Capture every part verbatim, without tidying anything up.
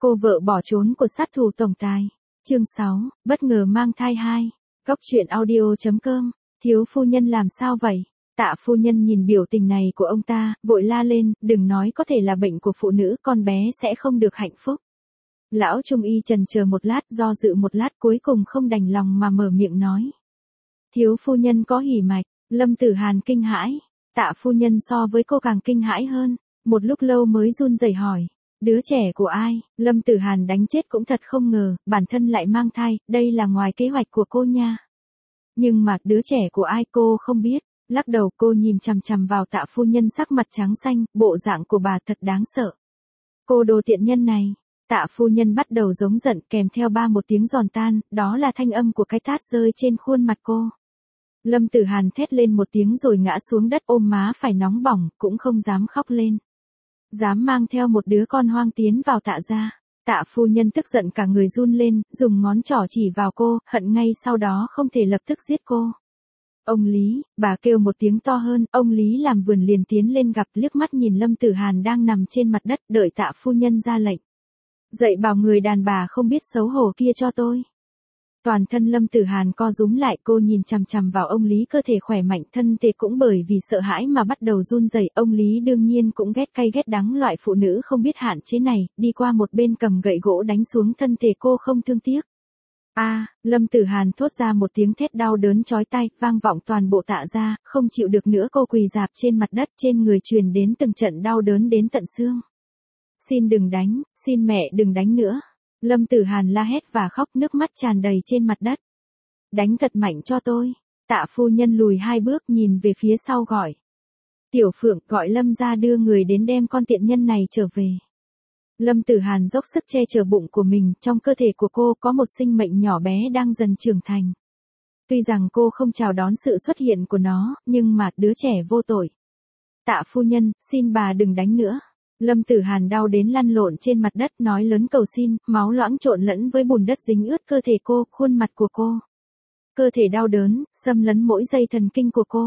Cô vợ bỏ trốn của sát thủ tổng tài. Chương sáu, bất ngờ mang thai hai. Góc truyện audio chấm com. Thiếu phu nhân làm sao vậy? Tạ phu nhân nhìn biểu tình này của ông ta, vội la lên, đừng nói có thể là bệnh của phụ nữ, con bé sẽ không được hạnh phúc. Lão trung y chần chờ một lát, do dự một lát, cuối cùng không đành lòng mà mở miệng nói. Thiếu phu nhân có hỉ mạch. Lâm Tử Hàn kinh hãi. Tạ phu nhân so với cô càng kinh hãi hơn, một lúc lâu mới run rẩy hỏi. Đứa trẻ của ai? Lâm Tử Hàn đánh chết cũng thật không ngờ, bản thân lại mang thai, đây là ngoài kế hoạch của cô nha. Nhưng mà, đứa trẻ của ai cô không biết. Lắc đầu, cô nhìn chằm chằm vào Tạ phu nhân sắc mặt trắng xanh, bộ dạng của bà thật đáng sợ. Cô đồ tiện nhân này. Tạ phu nhân bắt đầu giống giận, kèm theo ba một tiếng giòn tan, đó là thanh âm của cái tát rơi trên khuôn mặt cô. Lâm Tử Hàn thét lên một tiếng rồi ngã xuống đất ôm má phải nóng bỏng, cũng không dám khóc lên. Dám mang theo một đứa con hoang tiến vào Tạ gia. Tạ phu nhân tức giận cả người run lên, dùng ngón trỏ chỉ vào cô, hận ngay sau đó không thể lập tức giết cô. Ông Lý, bà kêu một tiếng to hơn, ông Lý làm vườn liền tiến lên gặp, liếc mắt nhìn Lâm Tử Hàn đang nằm trên mặt đất, đợi Tạ phu nhân ra lệnh. Dậy bảo người đàn bà không biết xấu hổ kia cho tôi. Toàn thân Lâm Tử Hàn co rúm lại, cô nhìn chằm chằm vào ông Lý, cơ thể khỏe mạnh, thân thể cũng bởi vì sợ hãi mà bắt đầu run rẩy. Ông Lý đương nhiên cũng ghét cay ghét đắng loại phụ nữ không biết hạn chế này, đi qua một bên cầm gậy gỗ đánh xuống thân thể cô không thương tiếc. A, à, Lâm Tử Hàn thốt ra một tiếng thét đau đớn chói tai, vang vọng toàn bộ Tạ gia, không chịu được nữa cô quỳ rạp trên mặt đất, trên người truyền đến từng trận đau đớn đến tận xương. Xin đừng đánh, xin mẹ đừng đánh nữa. Lâm Tử Hàn la hét và khóc, nước mắt tràn đầy trên mặt đất. Đánh thật mạnh cho tôi. Tạ phu nhân lùi hai bước nhìn về phía sau gọi. Tiểu Phượng, gọi Lâm ra đưa người đến đem con tiện nhân này trở về. Lâm Tử Hàn dốc sức che chở bụng của mình, trong cơ thể của cô có một sinh mệnh nhỏ bé đang dần trưởng thành. Tuy rằng cô không chào đón sự xuất hiện của nó, nhưng mà đứa trẻ vô tội. Tạ phu nhân, xin bà đừng đánh nữa. Lâm Tử Hàn đau đến lăn lộn trên mặt đất, nói lớn cầu xin, máu loãng trộn lẫn với bùn đất dính ướt cơ thể cô, khuôn mặt của cô. Cơ thể đau đớn, xâm lấn mỗi dây thần kinh của cô.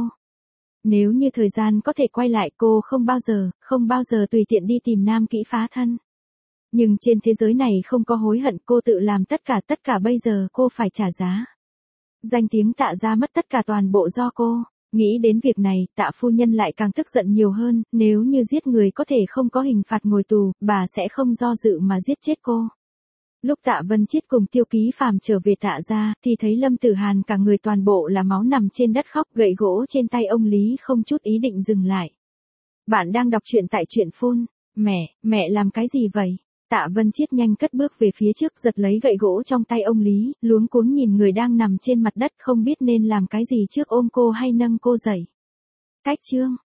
Nếu như thời gian có thể quay lại, cô không bao giờ, không bao giờ tùy tiện đi tìm nam kỹ phá thân. Nhưng trên thế giới này không có hối hận, cô tự làm tất cả, tất cả bây giờ cô phải trả giá. Danh tiếng Tạ gia mất tất cả toàn bộ do cô. Nghĩ đến việc này, Tạ phu nhân lại càng tức giận nhiều hơn, nếu như giết người có thể không có hình phạt ngồi tù, bà sẽ không do dự mà giết chết cô. Lúc Tạ Vân Chiết cùng Tiêu Ký Phàm trở về Tạ gia, thì thấy Lâm Tử Hàn cả người toàn bộ là máu nằm trên đất khóc, gậy gỗ trên tay ông Lý không chút ý định dừng lại. Bạn đang đọc truyện tại truyện phun. Mẹ, mẹ làm cái gì vậy? Tạ Vân Chiết nhanh cất bước về phía trước, giật lấy gậy gỗ trong tay ông Lý, luống cuống nhìn người đang nằm trên mặt đất, không biết nên làm cái gì trước, ôm cô hay nâng cô dậy. Cách chương